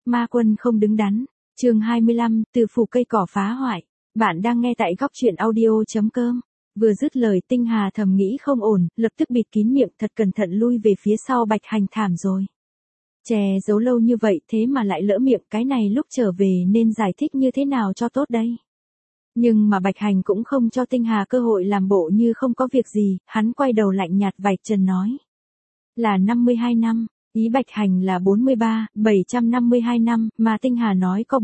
Ma quân không đứng đắn. Chương 25, từ phủ cây cỏ phá hoại. Bạn đang nghe tại góc truyện audio.com. Vừa dứt lời Tinh Hà thầm nghĩ không ổn, lập tức bịt kín miệng thật cẩn thận lui về phía sau Bạch Hành thảm rồi. Chè giấu lâu như vậy thế mà lại lỡ miệng, cái này lúc trở về nên giải thích như thế nào cho tốt đây. Nhưng mà Bạch Hành cũng không cho Tinh Hà cơ hội làm bộ như không có việc gì, hắn quay đầu lạnh nhạt vạch trần nói. Là 52 năm, ý Bạch Hành là 752 năm, mà Tinh Hà nói có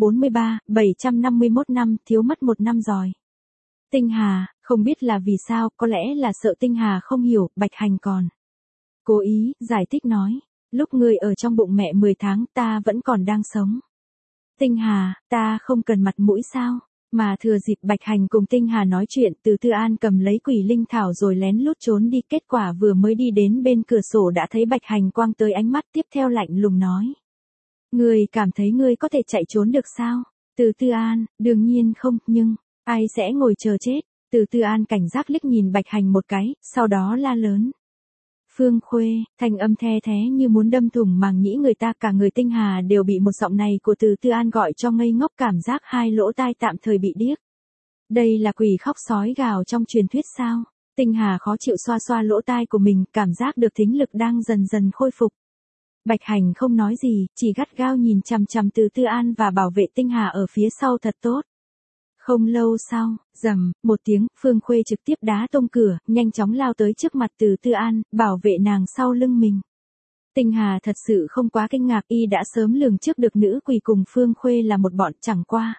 751 năm, thiếu mất một năm rồi. Tinh Hà, không biết là vì sao, có lẽ là sợ Tinh Hà không hiểu, Bạch Hành còn cố ý, giải thích nói, lúc ngươi ở trong bụng mẹ 10 tháng ta vẫn còn đang sống. Tinh Hà, ta không cần mặt mũi sao? Mà thừa dịp Bạch Hành cùng Tinh Hà nói chuyện, Từ Tư An cầm lấy quỷ linh thảo rồi lén lút trốn đi, kết quả vừa mới đi đến bên cửa sổ đã thấy Bạch Hành quang tới ánh mắt, tiếp theo lạnh lùng nói. Ngươi cảm thấy ngươi có thể chạy trốn được sao? Từ Tư An, đương nhiên không, nhưng, ai sẽ ngồi chờ chết? Từ Tư An cảnh giác liếc nhìn Bạch Hành một cái, sau đó la lớn. Phương Khuê, thanh âm the thé như muốn đâm thủng màng nhĩ người ta, cả người Tinh Hà đều bị một giọng này của Từ Tư An gọi cho ngây ngốc, cảm giác hai lỗ tai tạm thời bị điếc. Đây là quỷ khóc sói gào trong truyền thuyết sao? Tinh Hà khó chịu xoa xoa lỗ tai của mình, cảm giác được thính lực đang dần dần khôi phục. Bạch Hành không nói gì, chỉ gắt gao nhìn chằm chằm Từ Tư An và bảo vệ Tinh Hà ở phía sau thật tốt. Không lâu sau, rầm, một tiếng, Phương Khuê trực tiếp đá tung cửa, nhanh chóng lao tới trước mặt Từ Tư An, bảo vệ nàng sau lưng mình. Tinh Hà thật sự không quá kinh ngạc, y đã sớm lường trước được nữ quỷ cùng Phương Khuê là một bọn, chẳng qua.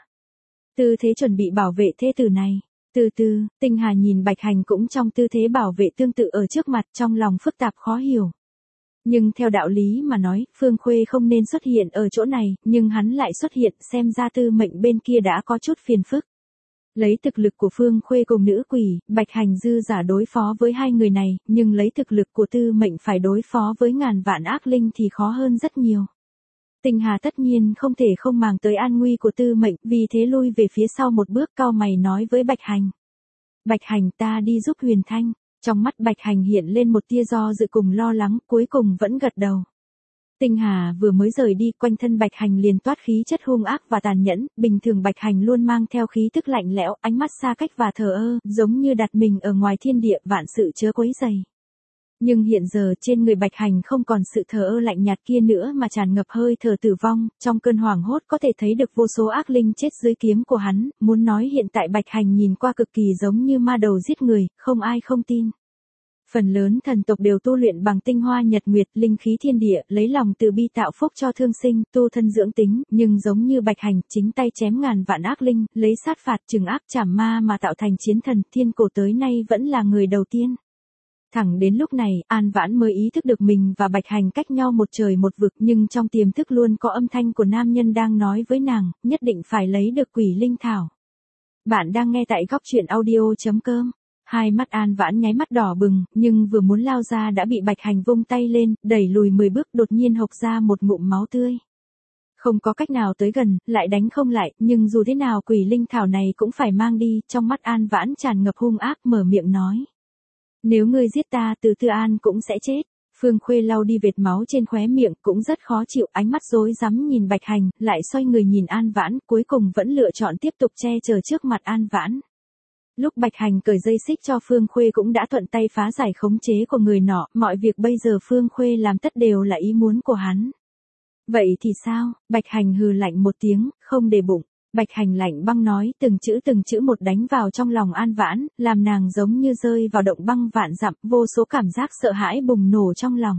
Tư thế chuẩn bị bảo vệ thê tử này. Từ từ, Tinh Hà nhìn Bạch Hành cũng trong tư thế bảo vệ tương tự ở trước mặt, trong lòng phức tạp khó hiểu. Nhưng theo đạo lý mà nói, Phương Khuê không nên xuất hiện ở chỗ này, nhưng hắn lại xuất hiện, xem ra Tư Mệnh bên kia đã có chút phiền phức. Lấy thực lực của Phương Khuê cùng nữ quỷ, Bạch Hành dư giả đối phó với hai người này, nhưng lấy thực lực của Tư Mệnh phải đối phó với ngàn vạn ác linh thì khó hơn rất nhiều. Tinh Hà tất nhiên không thể không màng tới an nguy của Tư Mệnh, vì thế lui về phía sau một bước, cau mày nói với Bạch Hành. Bạch Hành, ta đi giúp Huyền Thanh. Trong mắt Bạch Hành hiện lên một tia do dự cùng lo lắng, cuối cùng vẫn gật đầu. Tinh Hà vừa mới rời đi, quanh thân Bạch Hành liền toát khí chất hung ác và tàn nhẫn, bình thường Bạch Hành luôn mang theo khí tức lạnh lẽo, ánh mắt xa cách và thờ ơ, giống như đặt mình ở ngoài thiên địa, vạn sự chớ quấy rầy. Nhưng hiện giờ trên người Bạch Hành không còn sự thờ ơ lạnh nhạt kia nữa mà tràn ngập hơi thở tử vong, trong cơn hoảng hốt có thể thấy được vô số ác linh chết dưới kiếm của hắn, muốn nói hiện tại Bạch Hành nhìn qua cực kỳ giống như ma đầu giết người, không ai không tin. Phần lớn thần tộc đều tu luyện bằng tinh hoa nhật nguyệt, linh khí thiên địa, lấy lòng từ bi tạo phúc cho thương sinh, tu thân dưỡng tính, nhưng giống như Bạch Hành, chính tay chém ngàn vạn ác linh, lấy sát phạt trừng ác trảm ma mà tạo thành chiến thần, thiên cổ tới nay vẫn là người đầu tiên. Thẳng đến lúc này, An Vãn mới ý thức được mình và Bạch Hành cách nhau một trời một vực, nhưng trong tiềm thức luôn có âm thanh của nam nhân đang nói với nàng, nhất định phải lấy được quỷ linh thảo. Bạn đang nghe tại góc truyện audio.com. Hai mắt An Vãn nháy mắt đỏ bừng, nhưng vừa muốn lao ra đã bị Bạch Hành vung tay lên, đẩy lùi 10 bước, đột nhiên hộc ra một ngụm máu tươi. Không có cách nào tới gần, lại đánh không lại, nhưng dù thế nào quỷ linh thảo này cũng phải mang đi, trong mắt An Vãn tràn ngập hung ác, mở miệng nói. Nếu ngươi giết ta, Từ Tư An cũng sẽ chết. Phương Khuê lau đi vệt máu trên khóe miệng, cũng rất khó chịu, ánh mắt rối rắm nhìn Bạch Hành, lại xoay người nhìn An Vãn, cuối cùng vẫn lựa chọn tiếp tục che chở trước mặt An Vãn. Lúc Bạch Hành cởi dây xích cho Phương Khuê cũng đã thuận tay phá giải khống chế của người nọ, mọi việc bây giờ Phương Khuê làm tất đều là ý muốn của hắn. Vậy thì sao? Bạch Hành hừ lạnh một tiếng, không để bụng. Bạch Hành lạnh băng nói, từng chữ một đánh vào trong lòng An Vãn, làm nàng giống như rơi vào động băng vạn dặm, vô số cảm giác sợ hãi bùng nổ trong lòng.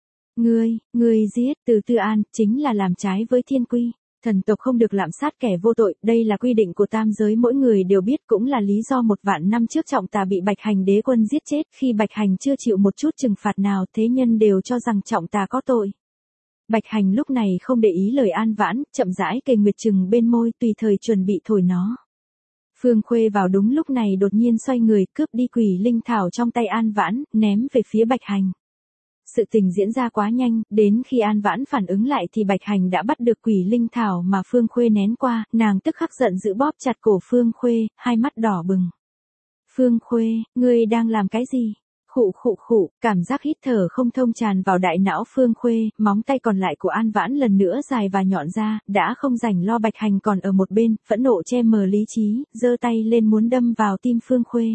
Ngươi giết Từ Tư An, chính là làm trái với thiên quy. Thần tộc không được lạm sát kẻ vô tội, đây là quy định của tam giới, mỗi người đều biết, cũng là lý do 1.000 năm trước Trọng Tà bị Bạch Hành đế quân giết chết, khi Bạch Hành chưa chịu một chút trừng phạt nào, thế nhân đều cho rằng Trọng Tà có tội. Bạch Hành lúc này không để ý lời An Vãn, chậm rãi kề nguyệt trừng bên môi, tùy thời chuẩn bị thổi nó. Phương Khuê vào đúng lúc này đột nhiên xoay người, cướp đi quỷ linh thảo trong tay An Vãn, ném về phía Bạch Hành. Sự tình diễn ra quá nhanh, đến khi An Vãn phản ứng lại thì Bạch Hành đã bắt được quỷ linh thảo mà Phương Khuê ném qua, nàng tức khắc giận dữ bóp chặt cổ Phương Khuê, hai mắt đỏ bừng. Phương Khuê, ngươi đang làm cái gì? Khụ, cảm giác hít thở không thông tràn vào đại não Phương Khuê, móng tay còn lại của An Vãn lần nữa dài và nhọn ra, đã không rảnh lo Bạch Hành còn ở một bên, phẫn nộ che mờ lý trí, giơ tay lên muốn đâm vào tim Phương Khuê.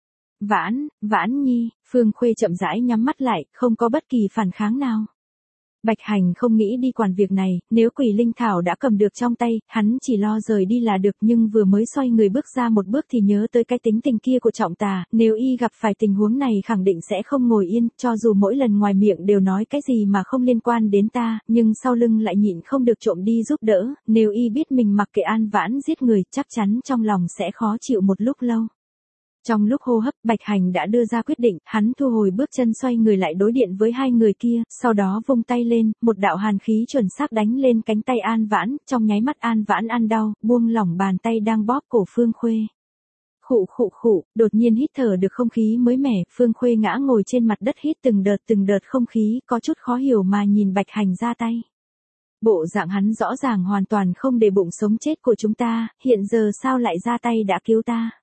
Vãn Nhi, Phương Khuê chậm rãi nhắm mắt lại, không có bất kỳ phản kháng nào. Bạch Hành không nghĩ đi quản việc này, nếu Quỷ Linh Thảo đã cầm được trong tay, hắn chỉ lo rời đi là được, nhưng vừa mới xoay người bước ra một bước thì nhớ tới cái tính tình kia của Trọng Tà, nếu y gặp phải tình huống này khẳng định sẽ không ngồi yên, cho dù mỗi lần ngoài miệng đều nói cái gì mà không liên quan đến ta, nhưng sau lưng lại nhịn không được trộm đi giúp đỡ, nếu y biết mình mặc kệ An Vãn giết người, chắc chắn trong lòng sẽ khó chịu một lúc lâu. Trong lúc hô hấp, Bạch Hành đã đưa ra quyết định, hắn thu hồi bước chân xoay người lại đối điện với hai người kia, sau đó vung tay lên, một đạo hàn khí chuẩn xác đánh lên cánh tay An Vãn, trong nháy mắt An Vãn ăn đau, buông lỏng bàn tay đang bóp cổ Phương Khuê. Khụ, đột nhiên hít thở được không khí mới mẻ, Phương Khuê ngã ngồi trên mặt đất hít từng đợt không khí, có chút khó hiểu mà nhìn Bạch Hành ra tay. Bộ dạng hắn rõ ràng hoàn toàn không để bụng sống chết của chúng ta, hiện giờ sao lại ra tay đã cứu ta.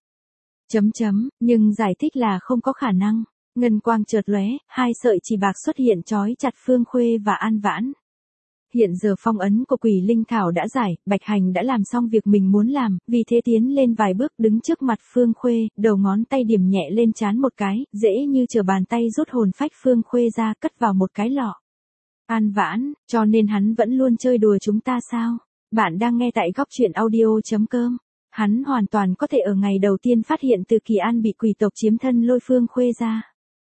Nhưng giải thích là không có khả năng. Ngân quang chợt lóe, hai sợi chỉ bạc xuất hiện trói chặt Phương Khuê và An Vãn. Hiện giờ phong ấn của Quỷ Linh Thảo đã giải, Bạch Hành đã làm xong việc mình muốn làm, vì thế tiến lên vài bước đứng trước mặt Phương Khuê, đầu ngón tay điểm nhẹ lên trán một cái, dễ như trở bàn tay rút hồn phách Phương Khuê ra cất vào một cái lọ. An Vãn, cho nên hắn vẫn luôn chơi đùa chúng ta sao? Bạn đang nghe tại góc truyện audio.com. Hắn hoàn toàn có thể ở ngày đầu tiên phát hiện Từ Kỳ An bị quỷ tộc chiếm thân lôi Phương Khuê ra.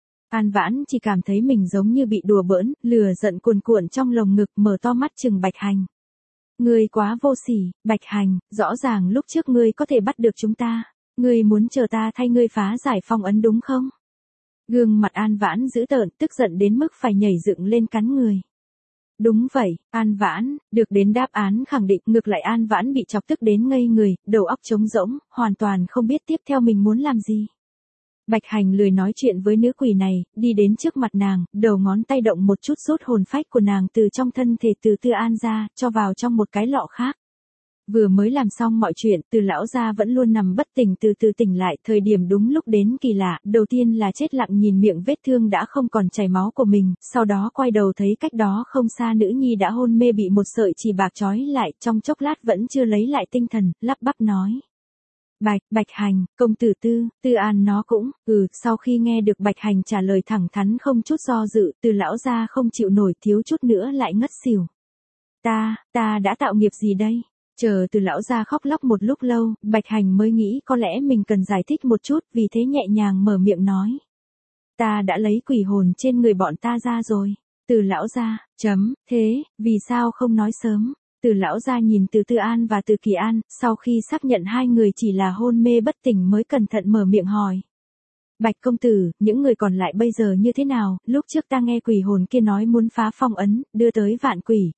An Vãn chỉ cảm thấy mình giống như bị đùa bỡn, lửa giận cuồn cuộn trong lồng ngực, mở to mắt chừng Bạch Hành. Ngươi quá vô sỉ, Bạch Hành, rõ ràng lúc trước ngươi có thể bắt được chúng ta. Ngươi muốn chờ ta thay ngươi phá giải phong ấn đúng không? Gương mặt An Vãn dữ tợn, tức giận đến mức phải nhảy dựng lên cắn người. Đúng vậy, An Vãn, được đến đáp án khẳng định, ngược lại An Vãn bị chọc tức đến ngây người, đầu óc trống rỗng, hoàn toàn không biết tiếp theo mình muốn làm gì. Bạch Hành lười nói chuyện với nữ quỷ này, đi đến trước mặt nàng, đầu ngón tay động một chút rút hồn phách của nàng từ trong thân thể Từ Tư An ra, cho vào trong một cái lọ khác. Vừa mới làm xong mọi chuyện, Từ lão gia vẫn luôn nằm bất tỉnh, từ từ tỉnh lại, thời điểm đúng lúc đến kỳ lạ, đầu tiên là chết lặng nhìn miệng vết thương đã không còn chảy máu của mình, sau đó quay đầu thấy cách đó không xa nữ nhi đã hôn mê bị một sợi chỉ bạc trói lại, trong chốc lát vẫn chưa lấy lại tinh thần, lắp bắp nói. Bạch Hành, công tử Tư An nó cũng, sau khi nghe được Bạch Hành trả lời thẳng thắn không chút do dự, Từ lão gia không chịu nổi, thiếu chút nữa lại ngất xỉu. Ta đã tạo nghiệp gì đây? Chờ Từ lão gia khóc lóc một lúc lâu, Bạch Hành mới nghĩ có lẽ mình cần giải thích một chút, vì thế nhẹ nhàng mở miệng nói. Ta đã lấy quỷ hồn trên người bọn ta ra rồi. Từ lão gia, thế, vì sao không nói sớm? Từ lão gia nhìn Từ Tư An và Từ Kỳ An, sau khi xác nhận hai người chỉ là hôn mê bất tỉnh mới cẩn thận mở miệng hỏi. Bạch công tử, những người còn lại bây giờ như thế nào? Lúc trước ta nghe quỷ hồn kia nói muốn phá phong ấn, đưa tới vạn quỷ,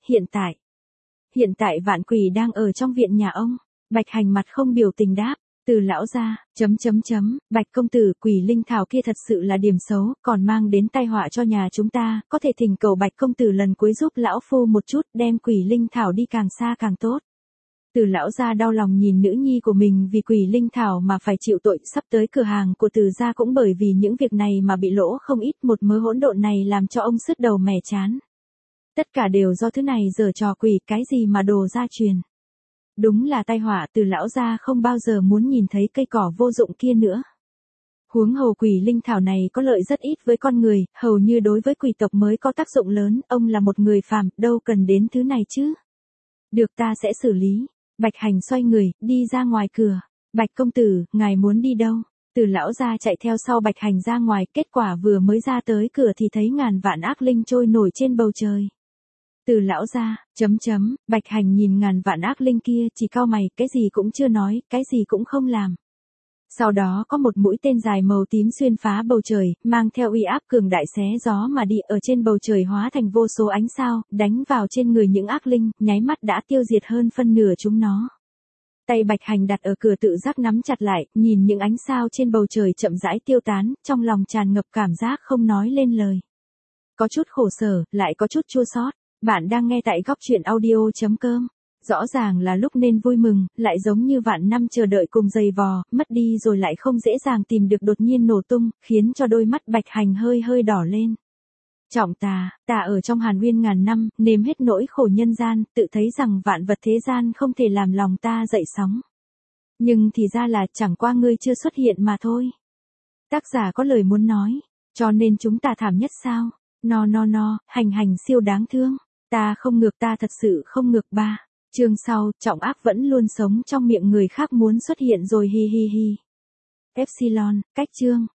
Hiện tại vạn quỷ đang ở trong viện nhà ông. Bạch Hành mặt không biểu tình đáp. Từ lão gia, Bạch công tử, quỷ linh thảo kia thật sự là điểm xấu, còn mang đến tai họa cho nhà chúng ta, có thể thỉnh cầu Bạch công tử lần cuối giúp lão phu một chút, đem quỷ linh thảo đi càng xa càng tốt. Từ lão gia đau lòng nhìn nữ nhi của mình vì quỷ linh thảo mà phải chịu tội, sắp tới cửa hàng của Từ gia cũng bởi vì những việc này mà bị lỗ không ít, một mớ hỗn độn này làm cho ông sứt đầu mẻ chán. Tất cả đều do thứ này giở trò quỷ, cái gì mà đồ gia truyền. Đúng là tai họa, Từ lão gia không bao giờ muốn nhìn thấy cây cỏ vô dụng kia nữa. Huống hồ quỷ linh thảo này có lợi rất ít với con người, hầu như đối với quỷ tộc mới có tác dụng lớn, ông là một người phàm, đâu cần đến thứ này chứ. Được, ta sẽ xử lý. Bạch Hành xoay người, đi ra ngoài cửa. Bạch công tử, ngài muốn đi đâu? Từ lão gia chạy theo sau Bạch Hành ra ngoài, kết quả vừa mới ra tới cửa thì thấy ngàn vạn ác linh trôi nổi trên bầu trời. Từ lão gia, Bạch Hành nhìn ngàn vạn ác linh kia, chỉ cau mày, cái gì cũng chưa nói, cái gì cũng không làm. Sau đó có một mũi tên dài màu tím xuyên phá bầu trời, mang theo uy áp cường đại xé gió mà đi, ở trên bầu trời hóa thành vô số ánh sao, đánh vào trên người những ác linh, nháy mắt đã tiêu diệt hơn phân nửa chúng nó. Tay Bạch Hành đặt ở cửa tự giác nắm chặt lại, nhìn những ánh sao trên bầu trời chậm rãi tiêu tán, trong lòng tràn ngập cảm giác không nói lên lời. Có chút khổ sở, lại có chút chua xót. Bạn đang nghe tại góc truyện audio.com. Rõ ràng là lúc nên vui mừng, lại giống như vạn năm chờ đợi cùng dày vò, mất đi rồi lại không dễ dàng tìm được đột nhiên nổ tung, khiến cho đôi mắt Bạch Hành hơi hơi đỏ lên. Trọng ta ở trong hàn nguyên ngàn năm, nếm hết nỗi khổ nhân gian, tự thấy rằng vạn vật thế gian không thể làm lòng ta dậy sóng. Nhưng thì ra là chẳng qua ngươi chưa xuất hiện mà thôi. Tác giả có lời muốn nói, cho nên chúng ta thảm nhất sao? No, hành siêu đáng thương. Ta không ngược, ta thật sự không ngược ba. Chương sau, Trọng Ác vẫn luôn sống trong miệng người khác muốn xuất hiện rồi hi hi hi. Epsilon, cách chương.